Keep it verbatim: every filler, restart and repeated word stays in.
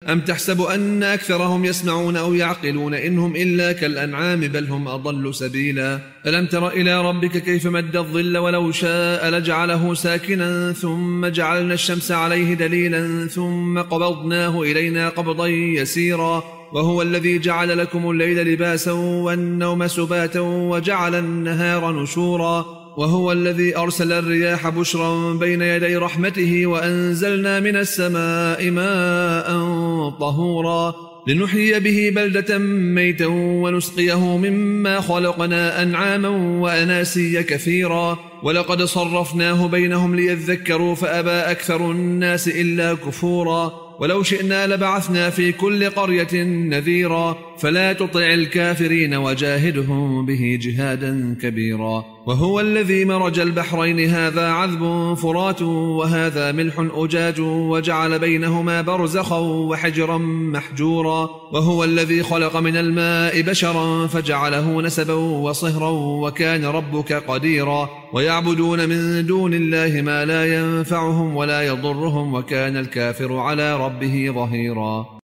أم تحسب أن أكثرهم يسمعون أو يعقلون إنهم إلا كالأنعام بل هم أضل سبيلا ألم تر إلى ربك كيف مد الظل ولو شاء لجعله ساكنا ثم جعلنا الشمس عليه دليلا ثم قبضناه إلينا قبضا يسيرا وهو الذي جعل لكم الليل لباسا والنوم سباتا وجعل النهار نشورا وهو الذي أرسل الرياح بشرا بين يدي رحمته وأنزلنا من السماء ماء طهورا لنحيي به بلدة ميتا ونسقيه مما خلقنا أنعاما وأناسيا كثيرا ولقد صرفناه بينهم ليذكروا فأبى أكثر الناس إلا كفورا ولو شئنا لبعثنا في كل قرية نذيرا فلا تطع الكافرين وجاهدهم به جهادا كبيرا وهو الذي مرج البحرين هذا عذب فرات وهذا ملح أجاج وجعل بينهما برزخا وحجرا محجورا وهو الذي خلق من الماء بشرا فجعله نسبا وصهرا وكان ربك قديرا ويعبدون من دون الله ما لا ينفعهم ولا يضرهم وكان الكافر على ربه ظهيرا